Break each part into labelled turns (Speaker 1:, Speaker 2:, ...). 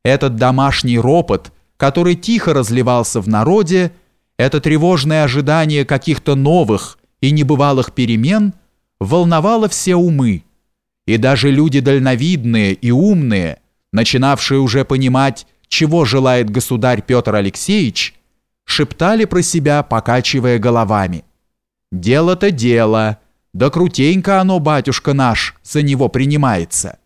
Speaker 1: Этот домашний ропот, который тихо разливался в народе, это тревожное ожидание каких-то новых и небывалых перемен волновало все умы, и даже люди дальновидные и умные, начинавшие уже понимать, чего желает государь Петр Алексеевич, шептали про себя, покачивая головами: «Дело-то дело, да крутенько оно, батюшка наш, за него принимается».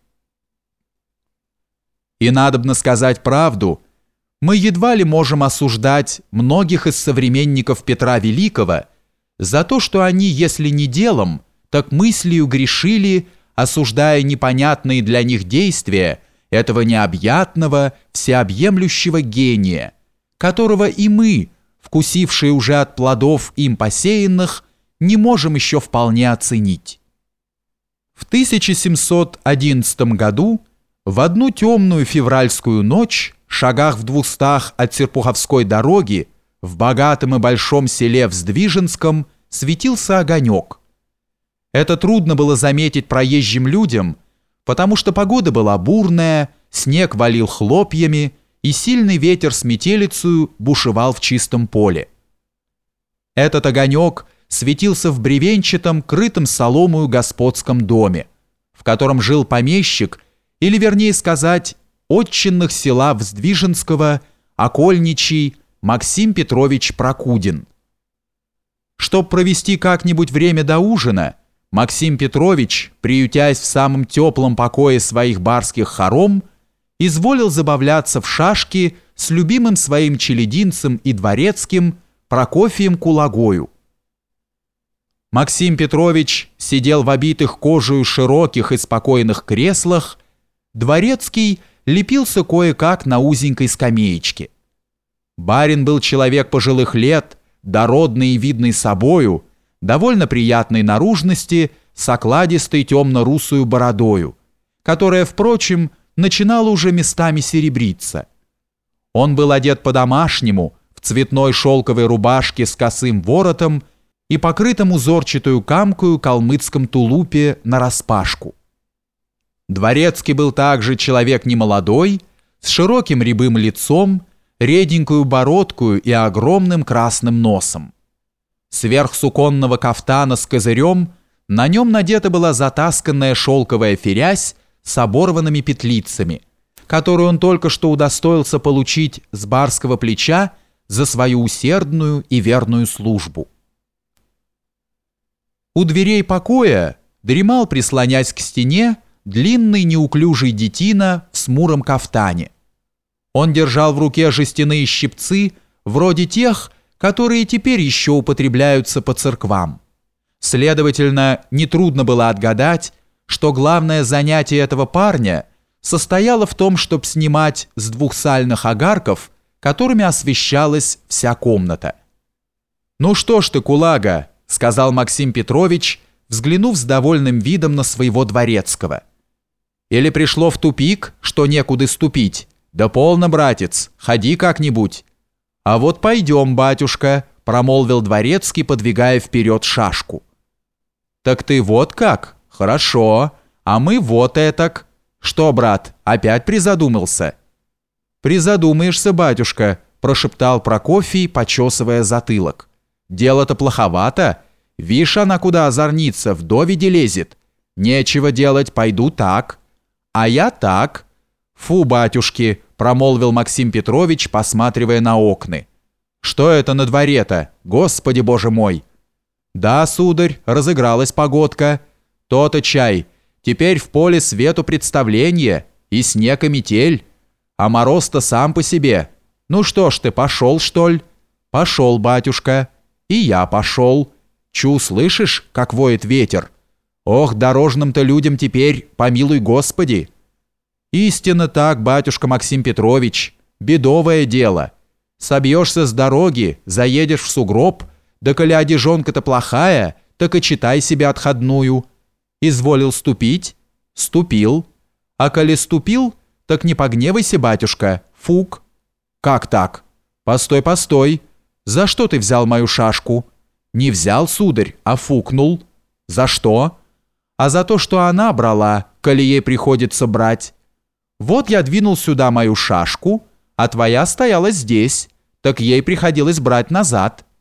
Speaker 1: И надобно сказать правду, мы едва ли можем осуждать многих из современников Петра Великого за то, что они, если не делом, так мыслью грешили, осуждая непонятные для них действия этого необъятного, всеобъемлющего гения, которого и мы, вкусившие уже от плодов им посеянных, не можем еще вполне оценить. В 1711 году, в одну темную февральскую ночь, шагах в 200 от Серпуховской дороги, в богатом и большом селе Вздвиженском, светился огонек. Это трудно было заметить проезжим людям, потому что погода была бурная, снег валил хлопьями, и сильный ветер с метелицею бушевал в чистом поле. Этот огонек светился в бревенчатом, крытом соломою господском доме, в котором жил помещик, или, вернее сказать, отчинных села Вздвиженского, окольничий Максим Петрович Прокудин. Чтоб провести как-нибудь время до ужина, Максим Петрович, приютясь в самом теплом покое своих барских хором, изволил забавляться в шашки с любимым своим челядинцем и дворецким Прокофием Кулагою. Максим Петрович сидел в обитых кожею широких и спокойных креслах, дворецкий лепился кое-как на узенькой скамеечке. Барин был человек пожилых лет, дородный и видный собою, довольно приятной наружности, с окладистой темно-русую бородою, которая, впрочем, начинала уже местами серебриться. Он был одет по-домашнему, в цветной шелковой рубашке с косым воротом и покрытом узорчатую камкою калмыцком тулупе нараспашку. Дворецкий был также человек немолодой, с широким рябым лицом, реденькую бородкою и огромным красным носом. Сверх суконного кафтана с козырем на нем надета была затасканная шелковая ферязь с оборванными петлицами, которую он только что удостоился получить с барского плеча за свою усердную и верную службу. У дверей покоя дремал, прислонясь к стене, длинный неуклюжий детина в смуром кафтане. Он держал в руке жестяные щипцы, вроде тех, которые теперь еще употребляются по церквам. Следовательно, нетрудно было отгадать, что главное занятие этого парня состояло в том, чтобы снимать с двух сальных огарков, которыми освещалась вся комната. «Ну что ж ты, кулага», — сказал Максим Петрович, взглянув с довольным видом на своего дворецкого. «Или пришло в тупик, что некуда ступить? Да полно, братец, ходи как-нибудь». «А вот пойдем, батюшка», — промолвил дворецкий, подвигая вперед шашку. «Так ты вот как? Хорошо. А мы вот этак. Что, брат, опять призадумался?» «Призадумаешься, батюшка», — прошептал Прокофий, почесывая затылок. «Дело-то плоховато. Вишь, она куда озорница, в доведе лезет. Нечего делать, пойду так. А я так. Фу, батюшки», — промолвил Максим Петрович, посматривая на окна. «Что это на дворе-то? Господи боже мой!» «Да, сударь, разыгралась погодка. То-то чай. Теперь в поле свету представление, и снег, и метель. А мороз-то сам по себе. Ну что ж ты, пошел, что ли?» «Пошел, батюшка. И я пошел. Чу, слышишь, как воет ветер? Ох, дорожным-то людям теперь, помилуй Господи!» «Истинно так, батюшка Максим Петрович. Бедовое дело. Собьешься с дороги, заедешь в сугроб, да коли одежонка-то плохая, так и читай себе отходную. Изволил ступить? Ступил. А коли ступил, так не погневайся, батюшка, фук». «Как так? Постой, постой. За что ты взял мою шашку?» «Не взял, сударь, а фукнул». «За что?» «А за то, что она брала, коли ей приходится брать». Вот я двинул сюда мою шашку, а твоя стояла здесь, так ей приходилось брать назад.